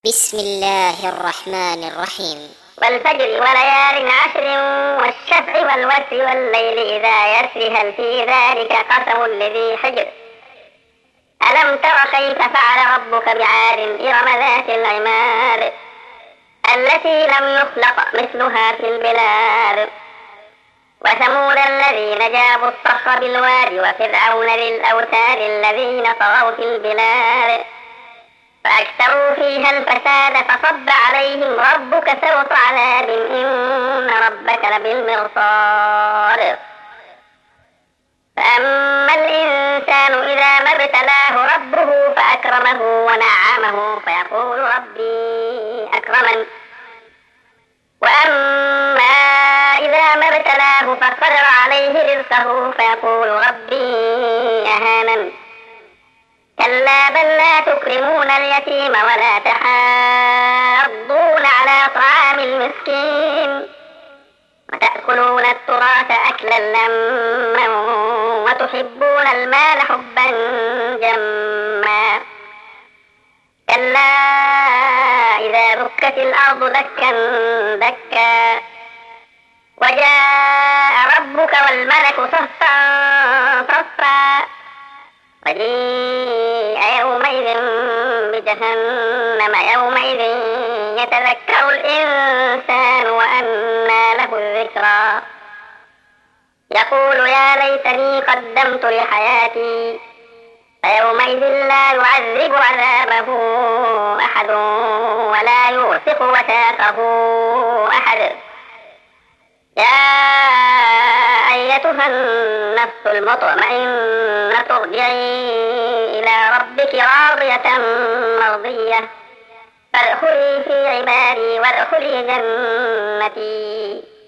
بسم الله الرحمن الرحيم. والفجر وليال عشر والشفع والوتر والليل إذا يسر هل في ذلك قسم لذي حجر. ألم تر كيف فعل ربك بعاد إرم ذات العماد التي لم يخلق مثلها في البلاد. وثمود الذين جابوا الصخر بالواد وفرعون ذي الأوتاد الذين طغوا في البلاد فأكثروا فيها الفساد فصب عليهم ربك سوط عذاب إن ربك لبالمرصاد. فأما الإنسان إذا ما ابتلاه ربه فأكرمه ونعمه فيقول ربي أكرمن. وأما إذا ما ابتلاه فقدر عليه رزقه فيقول ربي أهانن. كلا بل لا تكرمون اليتيم ولا تحاضون على طعام المسكين وتأكلون التراث أكلا لما وتحبون المال حبا جما. كلا إذا دكت الأرض دكا دكا وجاء ربك والملك صفا صفا وجيء يومئذ بجهنم يومئذ يتذكر الإنسان وأنى له الذكرى يقول يا ليتني قدمت لحياتي فيومئذ لا يعذب عذابه أحد ولا يوثق وثاقه أحد. يا أيتها النفس المطمئنة ارجعي إلى ربك راضية مرضية فادخلي في عبادي وادخلي جنتي.